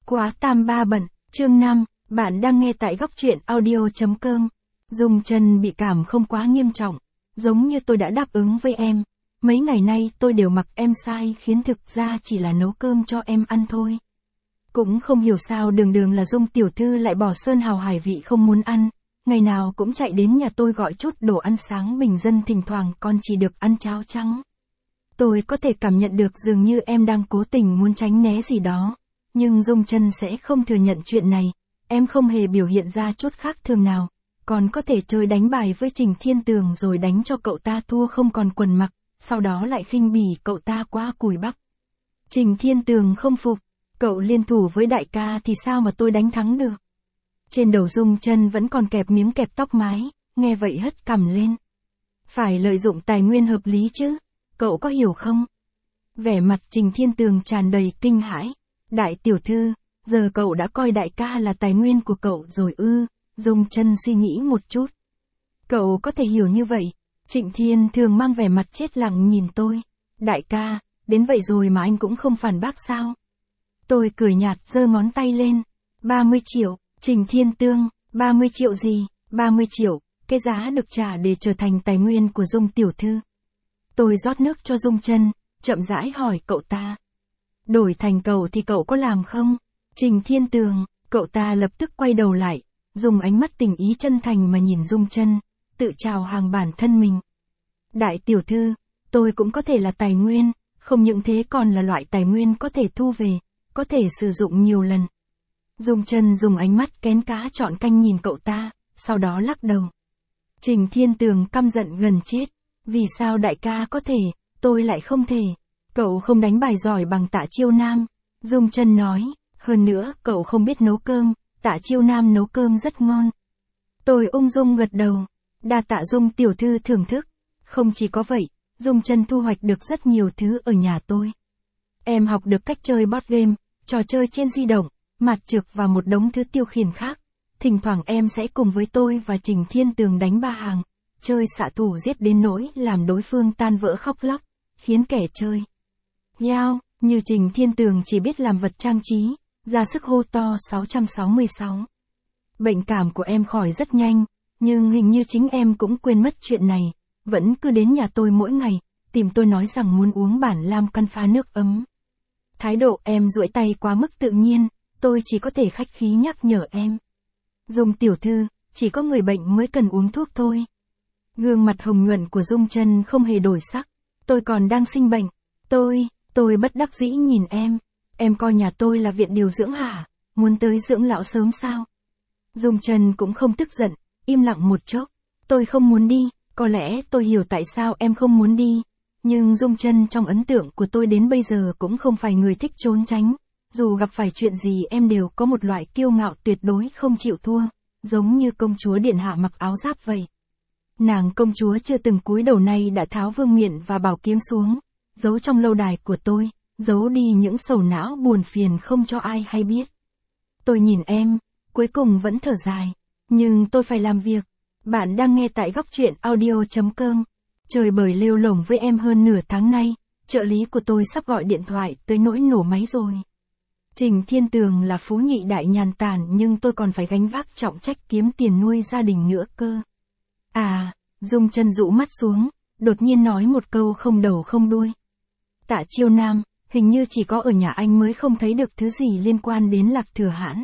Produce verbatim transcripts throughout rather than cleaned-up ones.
Quá tam ba bận, chương năm, bạn đang nghe tại góc truyện audio.com. Dung chân bị cảm không quá nghiêm trọng, giống như tôi đã đáp ứng với em. Mấy ngày nay tôi đều mặc em sai khiến thực ra chỉ là nấu cơm cho em ăn thôi. Cũng không hiểu sao đường đường là Dung tiểu thư lại bỏ sơn hào hải vị không muốn ăn. Ngày nào cũng chạy đến nhà tôi gọi chút đồ ăn sáng bình dân, thỉnh thoảng còn chỉ được ăn cháo trắng. Tôi có thể cảm nhận được dường như em đang cố tình muốn tránh né gì đó. Nhưng Dung chân sẽ không thừa nhận chuyện này, em không hề biểu hiện ra chút khác thường nào, còn có thể chơi đánh bài với Trình Thiên Tường rồi đánh cho cậu ta thua không còn quần mặc, sau đó lại khinh bỉ cậu ta quá cùi bắp. Trình Thiên Tường không phục, cậu liên thủ với đại ca thì sao mà tôi đánh thắng được. Trên đầu Dung chân vẫn còn kẹp miếng kẹp tóc mái, nghe vậy hất cằm lên. Phải lợi dụng tài nguyên hợp lý chứ, cậu có hiểu không? Vẻ mặt Trình Thiên Tường tràn đầy kinh hãi. Đại tiểu thư, giờ cậu đã coi đại ca là tài nguyên của cậu rồi ư? Dung chân suy nghĩ một chút. Cậu có thể hiểu như vậy. Trịnh Thiên thường mang vẻ mặt chết lặng nhìn tôi. Đại ca, đến vậy rồi mà anh cũng không phản bác sao? Tôi cười nhạt giơ ngón tay lên. ba mươi triệu, Trình Thiên Tương, ba mươi triệu gì? ba mươi triệu, cái giá được trả để trở thành tài nguyên của Dung tiểu thư. Tôi rót nước cho Dung chân, chậm rãi hỏi cậu ta. Đổi thành cậu thì cậu có làm không? Trình Thiên Tường, cậu ta lập tức quay đầu lại, dùng ánh mắt tình ý chân thành mà nhìn Dung chân, tự chào hàng bản thân mình. Đại tiểu thư, tôi cũng có thể là tài nguyên, không những thế còn là loại tài nguyên có thể thu về, có thể sử dụng nhiều lần. Dung chân dùng ánh mắt kén cá chọn canh nhìn cậu ta, sau đó lắc đầu. Trình Thiên Tường căm giận gần chết, vì sao đại ca có thể, tôi lại không thể? Cậu không đánh bài giỏi bằng Tạ Chiêu Nam, Dung chân nói, hơn nữa cậu không biết nấu cơm, Tạ Chiêu Nam nấu cơm rất ngon. Tôi ung dung gật đầu, đa tạ Dung tiểu thư thưởng thức. Không chỉ có vậy, Dung chân thu hoạch được rất nhiều thứ ở nhà tôi. Em học được cách chơi board game, trò chơi trên di động, mặt trược và một đống thứ tiêu khiển khác. Thỉnh thoảng em sẽ cùng với tôi và Trình Thiên Tường đánh ba hàng, chơi xạ thủ giết đến nỗi làm đối phương tan vỡ khóc lóc, khiến kẻ chơi Yao, như Trình Thiên Tường chỉ biết làm vật trang trí, ra sức hô to sáu trăm sáu mươi sáu. Bệnh cảm của em khỏi rất nhanh, nhưng hình như chính em cũng quên mất chuyện này, vẫn cứ đến nhà tôi mỗi ngày, tìm tôi nói rằng muốn uống bản lam căn pha nước ấm. Thái độ em duỗi tay quá mức tự nhiên, tôi chỉ có thể khách khí nhắc nhở em. Dung tiểu thư, chỉ có người bệnh mới cần uống thuốc thôi. Gương mặt hồng nhuận của Dung chân không hề đổi sắc, tôi còn đang sinh bệnh, tôi... Tôi bất đắc dĩ nhìn em, em coi nhà tôi là viện điều dưỡng hả, muốn tới dưỡng lão sớm sao? Dung chân cũng không tức giận, im lặng một chốc, tôi không muốn đi, có lẽ tôi hiểu tại sao em không muốn đi, nhưng Dung chân trong ấn tượng của tôi đến bây giờ cũng không phải người thích trốn tránh, dù gặp phải chuyện gì em đều có một loại kiêu ngạo tuyệt đối không chịu thua, giống như công chúa điện hạ mặc áo giáp vậy. Nàng công chúa chưa từng cúi đầu nay đã tháo vương miện và bảo kiếm xuống, giấu trong lâu đài của tôi, giấu đi những sầu não buồn phiền không cho ai hay biết. Tôi nhìn em, cuối cùng vẫn thở dài, nhưng tôi phải làm việc. Bạn đang nghe tại góc truyện audio.com. Trời bời lêu lổng với em hơn nửa tháng nay, trợ lý của tôi sắp gọi điện thoại tới nỗi nổ máy rồi. Trình Thiên Tường là phú nhị đại nhàn tản nhưng tôi còn phải gánh vác trọng trách kiếm tiền nuôi gia đình nữa cơ. À, Dung chân rũ mắt xuống, đột nhiên nói một câu không đầu không đuôi. Tạ Chiêu Nam, hình như chỉ có ở nhà anh mới không thấy được thứ gì liên quan đến Lạc Thừa Hãn.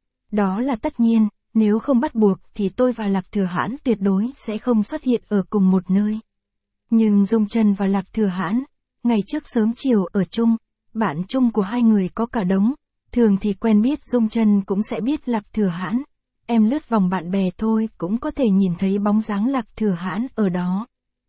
Đó là tất nhiên, nếu không bắt buộc thì tôi và Lạc Thừa Hãn tuyệt đối sẽ không xuất hiện ở cùng một nơi. Nhưng Dung chân và Lạc Thừa Hãn, ngày trước sớm chiều ở chung, bạn chung của hai người có cả đống, thường thì quen biết Dung chân cũng sẽ biết Lạc Thừa Hãn. Em lướt vòng bạn bè thôi cũng có thể nhìn thấy bóng dáng Lạc Thừa Hãn ở đó.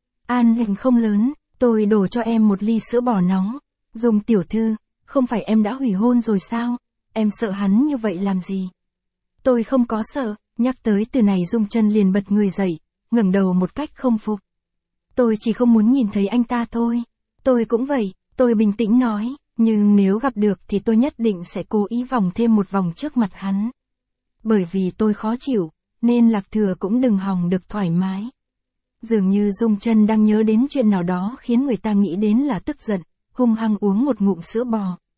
An hình không lớn. Tôi đổ cho em một ly sữa bò nóng. Dung tiểu thư, không phải em đã hủy hôn rồi sao? Em sợ hắn như vậy làm gì? Tôi không có sợ, nhắc tới từ này Dung chân liền bật người dậy, ngẩng đầu một cách không phục. Tôi chỉ không muốn nhìn thấy anh ta thôi. Tôi cũng vậy, tôi bình tĩnh nói, nhưng nếu gặp được thì tôi nhất định sẽ cố ý vòng thêm một vòng trước mặt hắn. Bởi vì tôi khó chịu, nên Lạc Thừa cũng đừng hòng được thoải mái. Dường như Dung chân đang nhớ đến chuyện nào đó khiến người ta nghĩ đến là tức giận, hung hăng uống một ngụm sữa bò.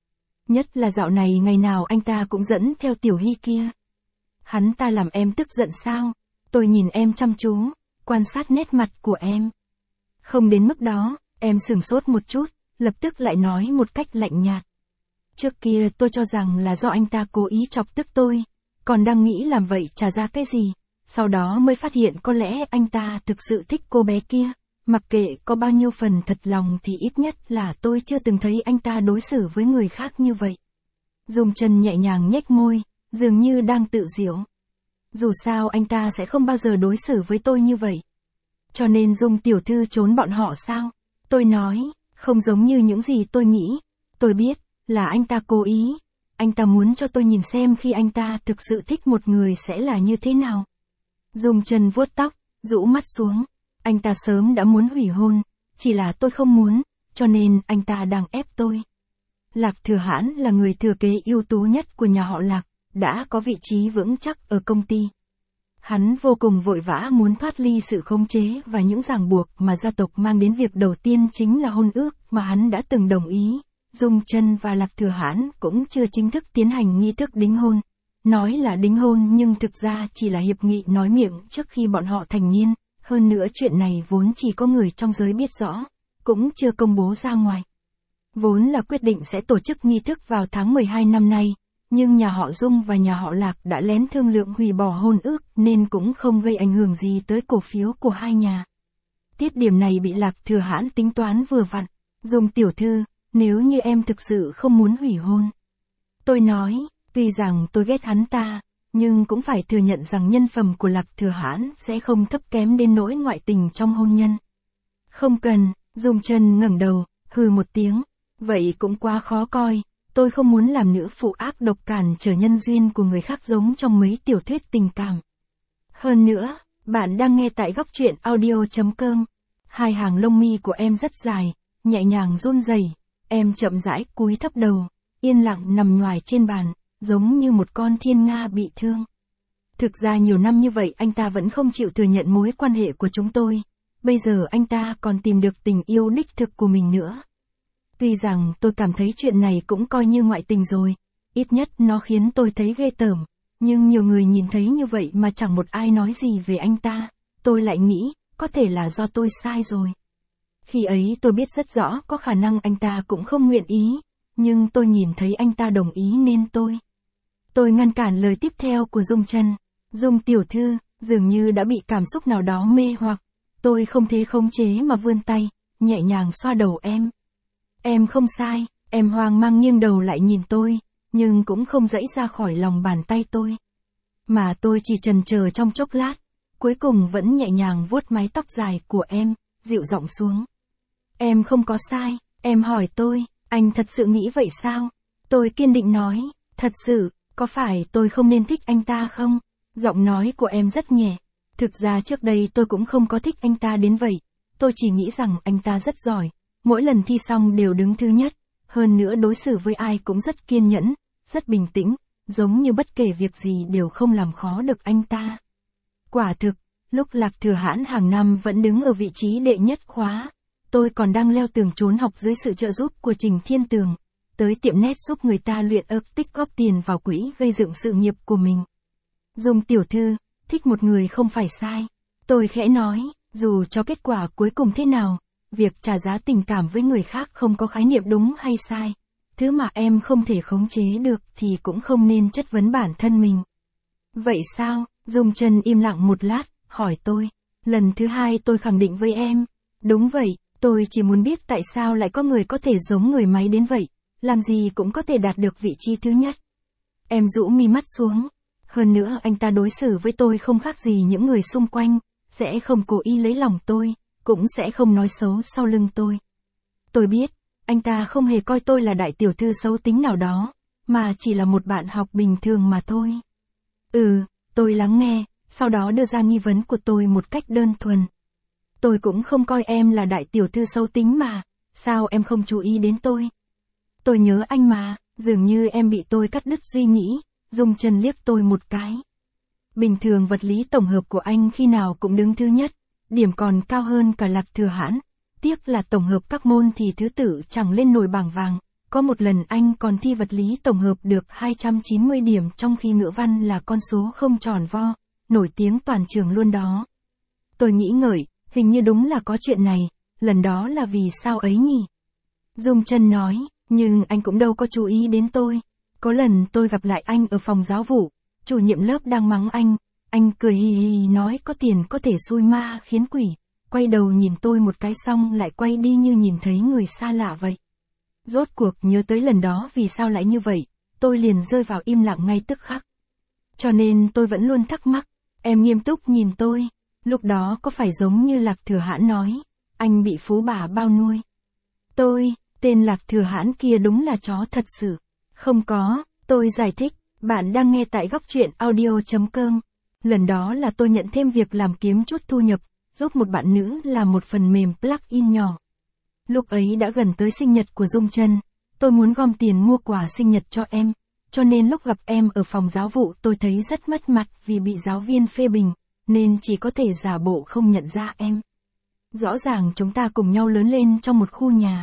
Nhất là dạo này ngày nào anh ta cũng dẫn theo Tiểu Hy kia. Hắn ta làm em tức giận sao? Tôi nhìn em chăm chú, quan sát nét mặt của em. Không đến mức đó, em sửng sốt một chút, lập tức lại nói một cách lạnh nhạt. Trước kia tôi cho rằng là do anh ta cố ý chọc tức tôi, còn đang nghĩ làm vậy trả ra cái gì, sau đó mới phát hiện có lẽ anh ta thực sự thích cô bé kia, mặc kệ có bao nhiêu phần thật lòng thì ít nhất là tôi chưa từng thấy anh ta đối xử với người khác như vậy. Dung Trần nhẹ nhàng nhếch môi, dường như đang tự giễu. Dù sao anh ta sẽ không bao giờ đối xử với tôi như vậy. Cho nên Dung tiểu thư trốn bọn họ sao? Tôi nói, không giống như những gì tôi nghĩ. Tôi biết, là anh ta cố ý. Anh ta muốn cho tôi nhìn xem khi anh ta thực sự thích một người sẽ là như thế nào. Dung Trần vuốt tóc, rũ mắt xuống. Anh ta sớm đã muốn hủy hôn, chỉ là tôi không muốn, cho nên anh ta đang ép tôi. Lạc Thừa Hãn là người thừa kế ưu tú nhất của nhà họ Lạc, đã có vị trí vững chắc ở công ty. Hắn vô cùng vội vã muốn thoát ly sự khống chế và những ràng buộc mà gia tộc mang đến, việc đầu tiên chính là hôn ước mà hắn đã từng đồng ý. Dung Trần và Lạc Thừa Hãn cũng chưa chính thức tiến hành nghi thức đính hôn. Nói là đính hôn nhưng thực ra chỉ là hiệp nghị nói miệng trước khi bọn họ thành niên. Hơn nữa chuyện này vốn chỉ có người trong giới biết rõ, cũng chưa công bố ra ngoài. Vốn là quyết định sẽ tổ chức nghi thức vào tháng mười hai năm nay, nhưng nhà họ Dung và nhà họ Lạc đã lén thương lượng hủy bỏ hôn ước nên cũng không gây ảnh hưởng gì tới cổ phiếu của hai nhà. Tiết điểm này bị Lạc Thừa Hãn tính toán vừa vặn. Dung tiểu thư, nếu như em thực sự không muốn hủy hôn. Tôi nói, tuy rằng tôi ghét hắn ta, nhưng cũng phải thừa nhận rằng nhân phẩm của Lạc Thừa Hãn sẽ không thấp kém đến nỗi ngoại tình trong hôn nhân. Không cần, Dung Trần ngẩng đầu, hừ một tiếng, vậy cũng quá khó coi, tôi không muốn làm nữ phụ ác độc cản trở nhân duyên của người khác giống trong mấy tiểu thuyết tình cảm. Hơn nữa, bạn đang nghe tại góc truyện audio chấm com. Hai hàng lông mi của em rất dài, nhẹ nhàng run rẩy, em chậm rãi cúi thấp đầu, yên lặng nằm nhoài trên bàn, giống như một con thiên nga bị thương. Thực ra nhiều năm như vậy anh ta vẫn không chịu thừa nhận mối quan hệ của chúng tôi. Bây giờ anh ta còn tìm được tình yêu đích thực của mình nữa. Tuy rằng tôi cảm thấy chuyện này cũng coi như ngoại tình rồi, ít nhất nó khiến tôi thấy ghê tởm, nhưng nhiều người nhìn thấy như vậy mà chẳng một ai nói gì về anh ta, tôi lại nghĩ, có thể là do tôi sai rồi. Khi ấy tôi biết rất rõ có khả năng anh ta cũng không nguyện ý, nhưng tôi nhìn thấy anh ta đồng ý nên tôi. Tôi ngăn cản lời tiếp theo của Dung Trần. Dung tiểu thư, dường như đã bị cảm xúc nào đó mê hoặc. Tôi không thể khống chế mà vươn tay, nhẹ nhàng xoa đầu em. Em không sai, em hoang mang nghiêng đầu lại nhìn tôi, nhưng cũng không dãy ra khỏi lòng bàn tay tôi. Mà tôi chỉ chần chờ trong chốc lát, cuối cùng vẫn nhẹ nhàng vuốt mái tóc dài của em, dịu giọng xuống. Em không có sai, em hỏi tôi, anh thật sự nghĩ vậy sao? Tôi kiên định nói, thật sự, có phải tôi không nên thích anh ta không? Giọng nói của em rất nhẹ. Thực ra trước đây tôi cũng không có thích anh ta đến vậy. Tôi chỉ nghĩ rằng anh ta rất giỏi. Mỗi lần thi xong đều đứng thứ nhất. Hơn nữa đối xử với ai cũng rất kiên nhẫn, rất bình tĩnh. Giống như bất kể việc gì đều không làm khó được anh ta. Quả thực, lúc Lạc Thừa Hãn hàng năm vẫn đứng ở vị trí đệ nhất khóa. Tôi còn đang leo tường trốn học dưới sự trợ giúp của Trình Thiên Tường. Tới tiệm net giúp người ta luyện ấp tích góp tiền vào quỹ gây dựng sự nghiệp của mình. Dung tiểu thư, thích một người không phải sai. Tôi khẽ nói, dù cho kết quả cuối cùng thế nào, việc trả giá tình cảm với người khác không có khái niệm đúng hay sai. Thứ mà em không thể khống chế được thì cũng không nên chất vấn bản thân mình. Vậy sao? Dung Trần im lặng một lát, hỏi tôi. Lần thứ hai tôi khẳng định với em. Đúng vậy, tôi chỉ muốn biết tại sao lại có người có thể giống người máy đến vậy. Làm gì cũng có thể đạt được vị trí thứ nhất. Em rũ mi mắt xuống. Hơn nữa anh ta đối xử với tôi không khác gì những người xung quanh, sẽ không cố ý lấy lòng tôi, cũng sẽ không nói xấu sau lưng tôi. Tôi biết, anh ta không hề coi tôi là đại tiểu thư xấu tính nào đó, mà chỉ là một bạn học bình thường mà thôi. Ừ, tôi lắng nghe, sau đó đưa ra nghi vấn của tôi một cách đơn thuần. Tôi cũng không coi em là đại tiểu thư xấu tính mà, sao em không chú ý đến tôi? Tôi nhớ anh mà, dường như em bị tôi cắt đứt suy nghĩ. Dung Trần liếc tôi một cái. Bình thường vật lý tổng hợp của anh khi nào cũng đứng thứ nhất, điểm còn cao hơn cả Lạc Thừa Hãn. Tiếc là tổng hợp các môn thì thứ tự chẳng lên nổi bảng vàng, Có một lần anh còn thi vật lý tổng hợp được hai trăm chín mươi điểm trong khi ngữ văn là con số không tròn vo, nổi tiếng toàn trường luôn đó. Tôi nghĩ ngợi, hình như đúng là có chuyện này, lần đó là vì sao ấy nhỉ? Dung Chân nói, nhưng anh cũng đâu có chú ý đến tôi. Có lần tôi gặp lại anh ở phòng giáo vụ, chủ nhiệm lớp đang mắng anh, anh cười hì hì nói có tiền có thể xui ma khiến quỷ, quay đầu nhìn tôi một cái xong lại quay đi như nhìn thấy người xa lạ vậy. Rốt cuộc nhớ tới lần đó vì sao lại như vậy, tôi liền rơi vào im lặng ngay tức khắc. Cho nên tôi vẫn luôn thắc mắc, em nghiêm túc nhìn tôi, lúc đó có phải giống như Lạc Thừa Hãn nói, anh bị phú bà bao nuôi. Tôi, tên Lạc Thừa Hãn kia đúng là chó thật sự. Không có, tôi giải thích, bạn đang nghe tại góc truyện audio chấm com. Lần đó là tôi nhận thêm việc làm kiếm chút thu nhập, giúp một bạn nữ làm một phần mềm plugin nhỏ. Lúc ấy đã gần tới sinh nhật của Dung Chân, tôi muốn gom tiền mua quà sinh nhật cho em, cho nên lúc gặp em ở phòng giáo vụ tôi thấy rất mất mặt vì bị giáo viên phê bình, nên chỉ có thể giả bộ không nhận ra em. Rõ ràng chúng ta cùng nhau lớn lên trong một khu nhà.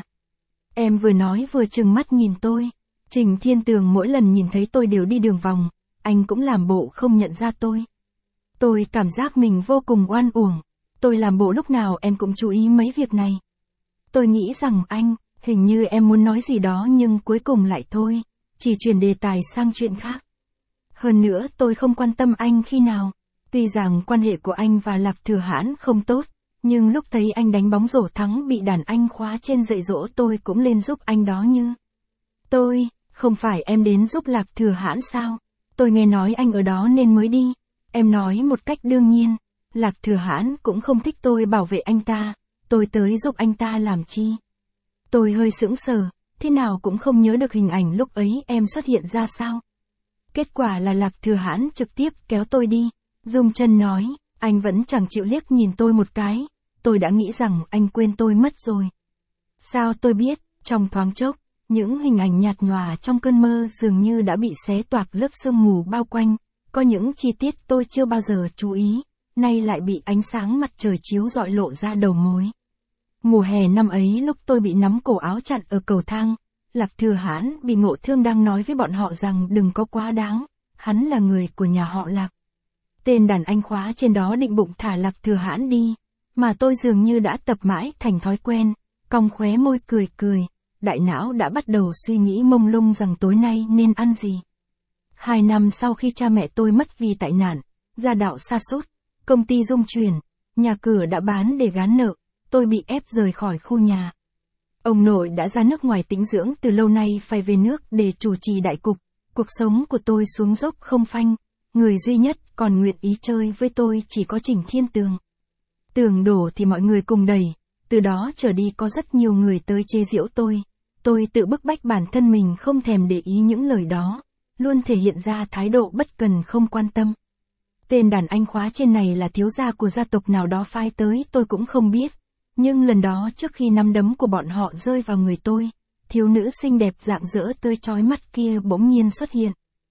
Em vừa nói vừa trừng mắt nhìn tôi. Trình Thiên Tường mỗi lần nhìn thấy tôi đều đi đường vòng, anh cũng làm bộ không nhận ra tôi. Tôi cảm giác mình vô cùng oan uổng. Tôi làm bộ lúc nào em cũng chú ý mấy việc này. Tôi nghĩ rằng anh, hình như em muốn nói gì đó nhưng cuối cùng lại thôi, chỉ chuyển đề tài sang chuyện khác. Hơn nữa tôi không quan tâm anh khi nào. Tuy rằng quan hệ của anh và Lạc Thừa Hãn không tốt, nhưng lúc thấy anh đánh bóng rổ thắng bị đàn anh khóa trên dạy dỗ tôi cũng lên giúp anh đó như. Tôi, không phải em đến giúp Lạc Thừa Hãn sao? Tôi nghe nói anh ở đó nên mới đi. Em nói một cách đương nhiên, Lạc Thừa Hãn cũng không thích tôi bảo vệ anh ta, tôi tới giúp anh ta làm chi? Tôi hơi sững sờ, thế nào cũng không nhớ được hình ảnh lúc ấy em xuất hiện ra sao. Kết quả là Lạc Thừa Hãn trực tiếp kéo tôi đi. Dung Chân nói, anh vẫn chẳng chịu liếc nhìn tôi một cái, tôi đã nghĩ rằng anh quên tôi mất rồi. Sao tôi biết, trong thoáng chốc, những hình ảnh nhạt nhòa trong cơn mơ dường như đã bị xé toạc lớp sương mù bao quanh, có những chi tiết tôi chưa bao giờ chú ý, nay lại bị ánh sáng mặt trời chiếu rọi lộ ra đầu mối. Mùa hè năm ấy lúc tôi bị nắm cổ áo chặn ở cầu thang, Lạc Thừa Hãn bị ngộ thương đang nói với bọn họ rằng đừng có quá đáng, hắn là người của nhà họ Lạc. Tên đàn anh khóa trên đó định bụng thả Lạc Thừa Hãn đi, mà tôi dường như đã tập mãi thành thói quen, cong khóe môi cười cười, đại não đã bắt đầu suy nghĩ mông lung rằng tối nay nên ăn gì. Hai năm sau khi cha mẹ tôi mất vì tai nạn, gia đạo sa sút, công ty rung chuyển, nhà cửa đã bán để gán nợ, tôi bị ép rời khỏi khu nhà. Ông nội đã ra nước ngoài tĩnh dưỡng từ lâu nay phải về nước để chủ trì đại cục, cuộc sống của tôi xuống dốc không phanh, người duy nhất còn nguyện ý chơi với tôi chỉ có Trình Thiên Tường. Tường đổ thì mọi người cùng đẩy, từ đó trở đi có rất nhiều người tới chê giễu tôi. Tôi tự bức bách bản thân mình không thèm để ý những lời đó, luôn thể hiện ra thái độ bất cần không quan tâm. Tên đàn anh khóa trên này là thiếu gia của gia tộc nào đó phái tới tôi cũng không biết, nhưng lần đó trước khi nắm đấm của bọn họ rơi vào người tôi, thiếu nữ xinh đẹp rạng rỡ tươi chói mắt kia bỗng nhiên xuất hiện.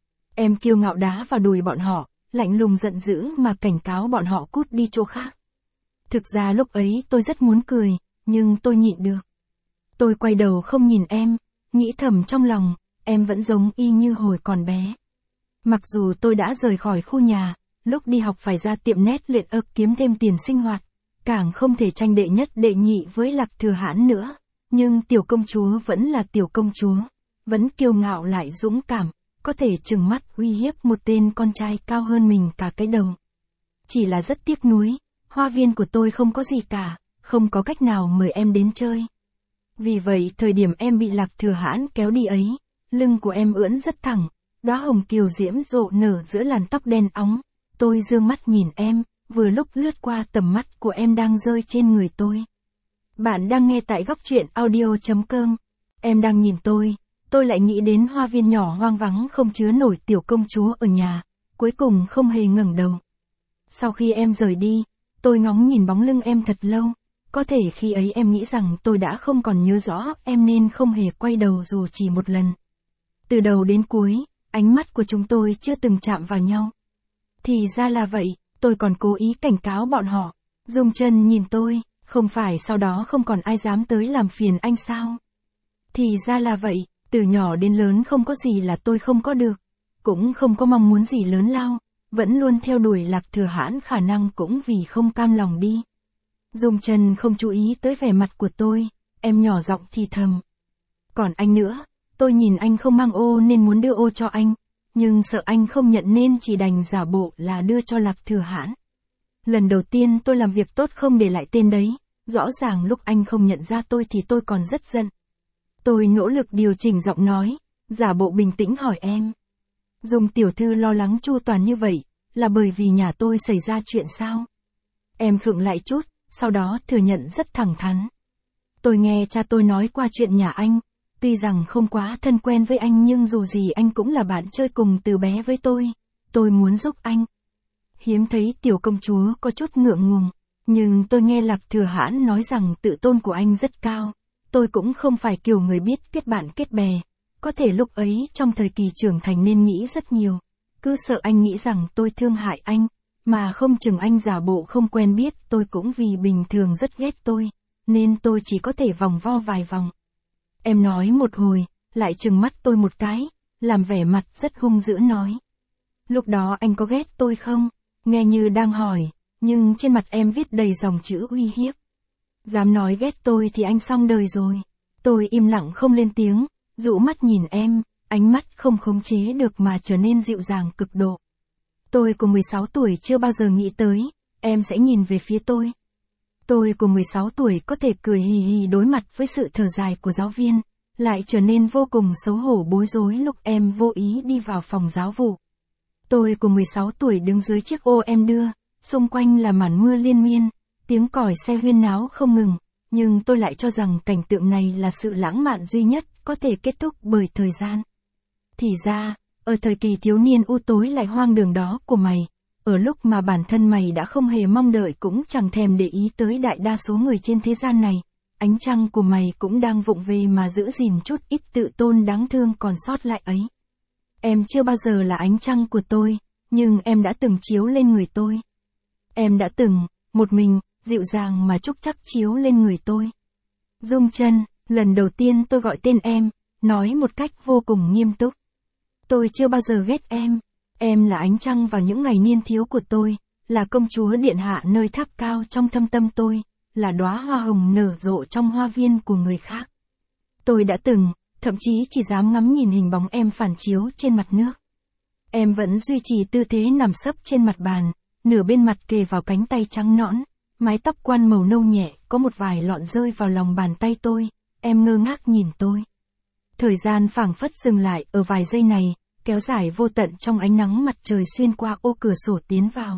Em kiêu ngạo đá vào đùi bọn họ, lạnh lùng giận dữ mà cảnh cáo bọn họ cút đi chỗ khác. Thực ra lúc ấy tôi rất muốn cười, nhưng tôi nhịn được. Tôi quay đầu không nhìn em, nghĩ thầm trong lòng, em vẫn giống y như hồi còn bé. Mặc dù tôi đã rời khỏi khu nhà, lúc đi học phải ra tiệm nét luyện ức kiếm thêm tiền sinh hoạt, càng không thể tranh đệ nhất đệ nhị với Lạc Thừa Hãn nữa, nhưng tiểu công chúa vẫn là tiểu công chúa, vẫn kiêu ngạo lại dũng cảm, có thể trừng mắt uy hiếp một tên con trai cao hơn mình cả cái đầu. Chỉ là rất tiếc nuối, hoa viên của tôi không có gì cả, không có cách nào mời em đến chơi. Vì vậy thời điểm em bị Lạc Thừa Hãn kéo đi ấy, lưng của em ưỡn rất thẳng, đóa hồng kiều diễm rộ nở giữa làn tóc đen óng. Tôi dương mắt nhìn em, vừa lúc lướt qua tầm mắt của em đang rơi trên người tôi. Bạn đang nghe tại góc truyện audio chấm com. Em đang nhìn tôi, tôi lại nghĩ đến hoa viên nhỏ hoang vắng không chứa nổi tiểu công chúa ở nhà, cuối cùng không hề ngẩng đầu. Sau khi em rời đi, tôi ngóng nhìn bóng lưng em thật lâu, có thể khi ấy em nghĩ rằng tôi đã không còn nhớ rõ em nên không hề quay đầu dù chỉ một lần. Từ đầu đến cuối, ánh mắt của chúng tôi chưa từng chạm vào nhau. Thì ra là vậy, tôi còn cố ý cảnh cáo bọn họ. Dung Chân nhìn tôi, không phải sau đó không còn ai dám tới làm phiền anh sao? Thì ra là vậy, Từ nhỏ đến lớn không có gì là tôi không có được. Cũng không có mong muốn gì lớn lao. Vẫn luôn theo đuổi Lạc Thừa Hãn, khả năng cũng vì không cam lòng đi. Dung Trần không chú ý tới vẻ mặt của tôi, em nhỏ giọng thì thầm. Còn anh nữa, tôi nhìn anh không mang ô nên muốn đưa ô cho anh, nhưng sợ anh không nhận nên chỉ đành giả bộ là đưa cho Lạc Thừa Hãn. Lần đầu tiên tôi làm việc tốt không để lại tên đấy, rõ ràng lúc anh không nhận ra tôi thì tôi còn rất giận. Tôi nỗ lực điều chỉnh giọng nói, giả bộ bình tĩnh hỏi em. Dung tiểu thư lo lắng chu toàn như vậy, là bởi vì nhà tôi xảy ra chuyện sao? Em khựng lại chút, sau đó thừa nhận rất thẳng thắn. Tôi nghe cha tôi nói qua chuyện nhà anh, tuy rằng không quá thân quen với anh nhưng dù gì anh cũng là bạn chơi cùng từ bé với tôi, tôi muốn giúp anh. Hiếm thấy tiểu công chúa có chút ngượng ngùng, nhưng tôi nghe Lạc Thừa Hãn nói rằng tự tôn của anh rất cao, tôi cũng không phải kiểu người biết kết bạn kết bè, có thể lúc ấy trong thời kỳ trưởng thành nên nghĩ rất nhiều, cứ sợ anh nghĩ rằng tôi thương hại anh, mà không chừng anh giả bộ không quen biết tôi cũng vì bình thường rất ghét tôi, nên tôi chỉ có thể vòng vo vài vòng. Em nói một hồi, lại trừng mắt tôi một cái, làm vẻ mặt rất hung dữ nói. Lúc đó anh có ghét tôi không? Nghe như đang hỏi, nhưng trên mặt em viết đầy dòng chữ uy hiếp. Dám nói ghét tôi thì anh xong đời rồi. Tôi im lặng không lên tiếng, dụ mắt nhìn em, ánh mắt không khống chế được mà trở nên dịu dàng cực độ. Tôi của mười sáu tuổi chưa bao giờ nghĩ tới, em sẽ nhìn về phía tôi. Tôi của mười sáu tuổi có thể cười hì hì đối mặt với sự thở dài của giáo viên, lại trở nên vô cùng xấu hổ bối rối lúc em vô ý đi vào phòng giáo vụ. Tôi của mười sáu tuổi đứng dưới chiếc ô em đưa, xung quanh là màn mưa liên miên, tiếng còi xe huyên náo không ngừng, nhưng tôi lại cho rằng cảnh tượng này là sự lãng mạn duy nhất có thể kết thúc bởi thời gian. Thì ra, ở thời kỳ thiếu niên u tối lại hoang đường đó của mày, ở lúc mà bản thân mày đã không hề mong đợi cũng chẳng thèm để ý tới đại đa số người trên thế gian này, ánh trăng của mày cũng đang vụng về mà giữ gìn chút ít tự tôn đáng thương còn sót lại ấy. Em chưa bao giờ là ánh trăng của tôi, nhưng em đã từng chiếu lên người tôi. Em đã từng, một mình, dịu dàng mà chúc chắc chiếu lên người tôi. Dung Trân, lần đầu tiên tôi gọi tên em, nói một cách vô cùng nghiêm túc. Tôi chưa bao giờ ghét em. Em là ánh trăng vào những ngày niên thiếu của tôi, là công chúa điện hạ nơi tháp cao trong thâm tâm tôi, là đóa hoa hồng nở rộ trong hoa viên của người khác. Tôi đã từng, thậm chí chỉ dám ngắm nhìn hình bóng em phản chiếu trên mặt nước. Em vẫn duy trì tư thế nằm sấp trên mặt bàn, nửa bên mặt kề vào cánh tay trắng nõn, mái tóc quăn màu nâu nhẹ, có một vài lọn rơi vào lòng bàn tay tôi, em ngơ ngác nhìn tôi. Thời gian phảng phất dừng lại ở vài giây này, kéo dài vô tận trong ánh nắng mặt trời xuyên qua ô cửa sổ tiến vào.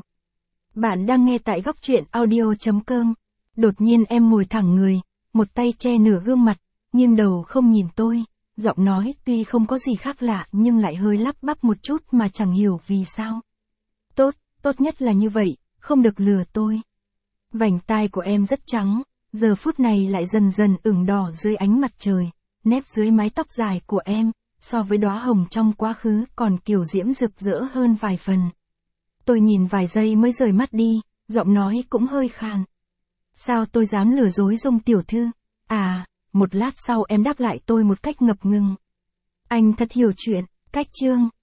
Bạn đang nghe tại góc truyện audio chấm com. Đột nhiên em ngồi thẳng người, một tay che nửa gương mặt, nghiêng đầu không nhìn tôi, giọng nói tuy không có gì khác lạ nhưng lại hơi lắp bắp một chút mà chẳng hiểu vì sao. Tốt, tốt nhất là như vậy, không được lừa tôi. Vành tai của em rất trắng, giờ phút này lại dần dần ửng đỏ dưới ánh mặt trời, nếp dưới mái tóc dài của em, so với đóa hồng trong quá khứ còn kiều diễm rực rỡ hơn vài phần. Tôi nhìn vài giây mới rời mắt đi, giọng nói cũng hơi khàn. Sao tôi dám lừa dối Dung tiểu thư? À, một lát sau em đáp lại tôi một cách ngập ngừng. Anh thật hiểu chuyện, cách chương.